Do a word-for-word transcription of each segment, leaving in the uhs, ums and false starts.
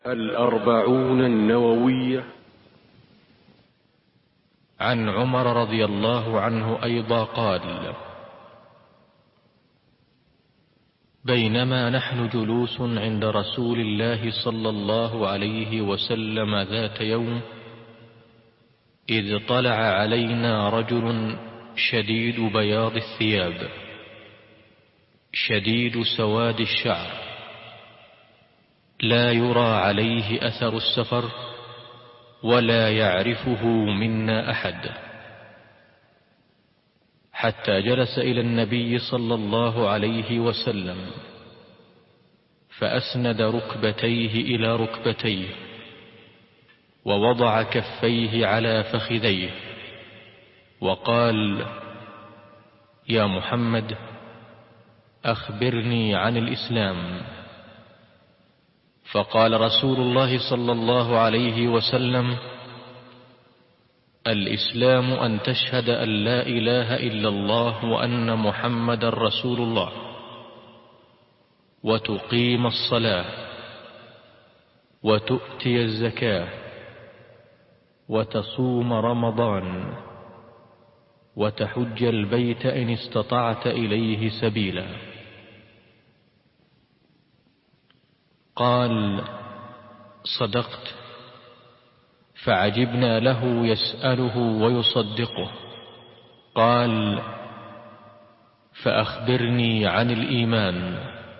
الأربعون النووية. عن عمر رضي الله عنه أيضا قال: بينما نحن جلوس عند رسول الله صلى الله عليه وسلم ذات يوم، إذ طلع علينا رجل شديد بياض الثياب شديد سواد الشعر، لا يرى عليه أثر السفر ولا يعرفه منا أحد، حتى جلس إلى النبي صلى الله عليه وسلم فأسند ركبتيه إلى ركبتيه ووضع كفيه على فخذيه وقال: يا محمد، أخبرني عن الإسلام. فقال رسول الله صلى الله عليه وسلم: الإسلام أن تشهد أن لا إله إلا الله وأن محمد رسول الله، وتقيم الصلاة، وتؤتي الزكاة، وتصوم رمضان، وتحج البيت إن استطعت إليه سبيلا. قال: صدقت. فعجبنا له يسأله ويصدقه. قال: فأخبرني عن الإيمان.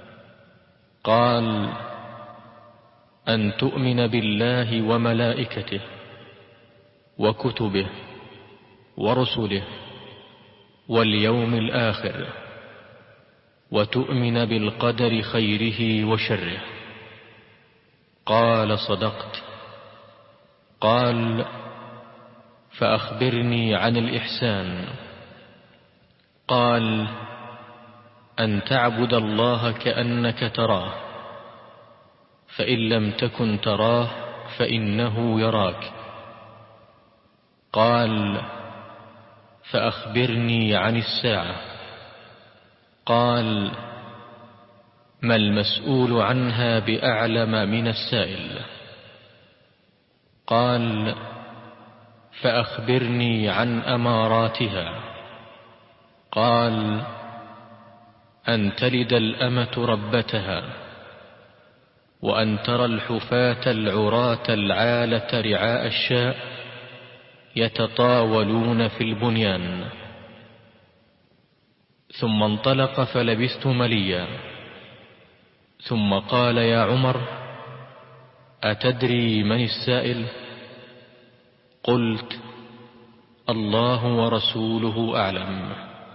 قال: أن تؤمن بالله وملائكته وكتبه ورسله واليوم الآخر، وتؤمن بالقدر خيره وشره. قال: صدقت. قال: فأخبرني عن الإحسان. قال: أن تعبد الله كأنك تراه، فإن لم تكن تراه فإنه يراك. قال: فأخبرني عن الساعة. قال: ما المسؤول عنها بأعلم من السائل. قال: فأخبرني عن أماراتها. قال: أن تلد الأمة ربتها، وأن ترى الحفاة العراة العالة رعاء الشاء يتطاولون في البنيان. ثم انطلق فلبثت مليا، ثم قال: يا عمر، أتدري من السائل؟ قلت: الله ورسوله أعلم.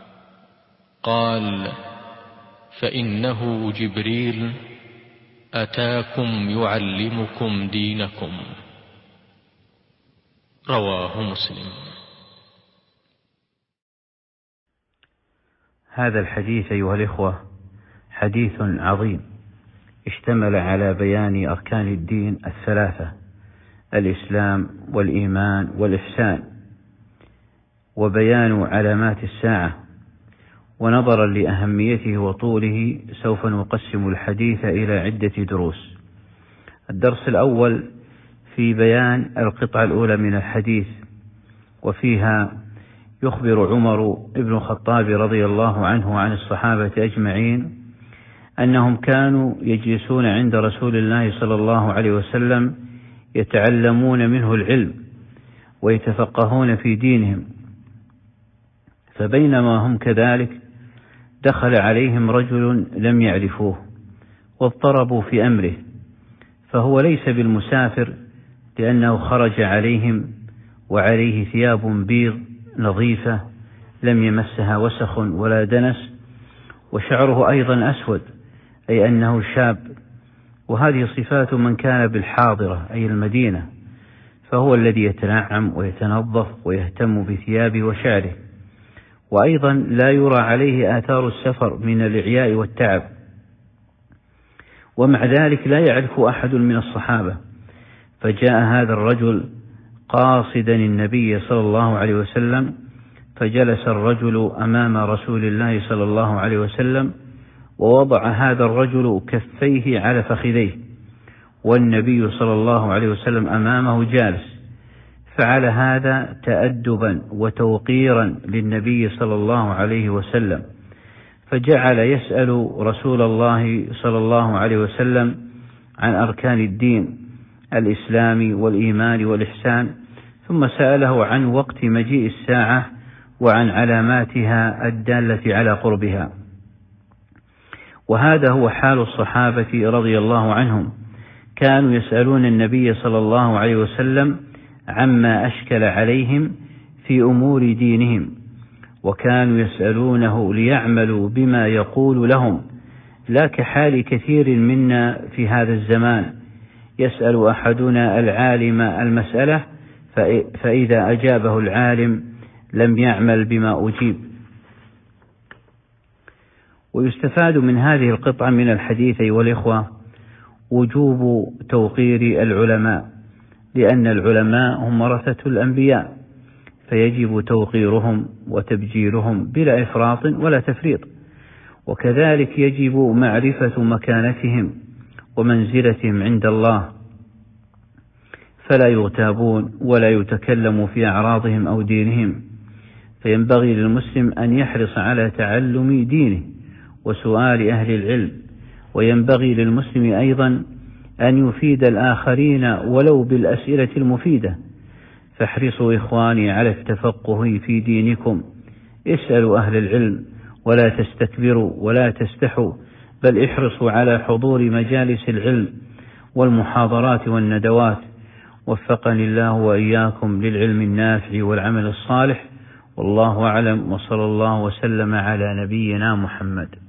قال: فإنه جبريل أتاكم يعلمكم دينكم. رواه مسلم. هذا الحديث أيها الإخوة حديث عظيم اشتمل على بيان أركان الدين الثلاثة: الإسلام والإيمان والإحسان، وبيان علامات الساعة. ونظرا لأهميته وطوله سوف نقسم الحديث إلى عدة دروس. الدرس الأول في بيان القطعة الأولى من الحديث، وفيها يخبر عمر بن الخطاب رضي الله عنه عن الصحابة أجمعين أنهم كانوا يجلسون عند رسول الله صلى الله عليه وسلم يتعلمون منه العلم ويتفقهون في دينهم، فبينما هم كذلك دخل عليهم رجل لم يعرفوه واضطربوا في أمره، فهو ليس بالمسافر لأنه خرج عليهم وعليه ثياب بيض نظيفة لم يمسها وسخ ولا دنس، وشعره أيضا أسود، أي أنه شاب، وهذه صفات من كان بالحاضرة أي المدينة، فهو الذي يتنعم ويتنظف ويهتم بثيابه وشعره، وأيضا لا يرى عليه آثار السفر من الإعياء والتعب. ومع ذلك لا يعرف أحد من الصحابة، فجاء هذا الرجل قاصدا النبي صلى الله عليه وسلم، فجلس الرجل أمام رسول الله صلى الله عليه وسلم، ووضع هذا الرجل كفيه على فخذيه والنبي صلى الله عليه وسلم أمامه جالس، فعل هذا تأدبا وتوقيرا للنبي صلى الله عليه وسلم، فجعل يسأل رسول الله صلى الله عليه وسلم عن أركان الدين الإسلام والإيمان والإحسان، ثم سأله عن وقت مجيء الساعة وعن علاماتها الدالة على قربها. وهذا هو حال الصحابة رضي الله عنهم، كانوا يسألون النبي صلى الله عليه وسلم عما أشكل عليهم في أمور دينهم، وكانوا يسألونه ليعملوا بما يقول لهم، لا كحال كثير منا في هذا الزمان، يسأل أحدنا العالم المسألة فإذا أجابه العالم لم يعمل بما أجيب. ويستفاد من هذه القطعة من الحديث والإخوة وجوب توقير العلماء، لأن العلماء هم ورثة الأنبياء، فيجب توقيرهم وتبجيلهم بلا إفراط ولا تفريط. وكذلك يجب معرفة مكانتهم ومنزلتهم عند الله، فلا يغتابون ولا يتكلم في أعراضهم أو دينهم، فينبغي للمسلم أن يحرص على تعلم دينه وسؤال أهل العلم، وينبغي للمسلم أيضا أن يفيد الآخرين ولو بالأسئلة المفيدة. فاحرصوا إخواني على التفقه في دينكم، اسألوا أهل العلم ولا تستكبروا ولا تستحوا، بل احرصوا على حضور مجالس العلم والمحاضرات والندوات. وفقني الله وإياكم للعلم النافع والعمل الصالح، والله أعلم، وصلى الله وسلم على نبينا محمد.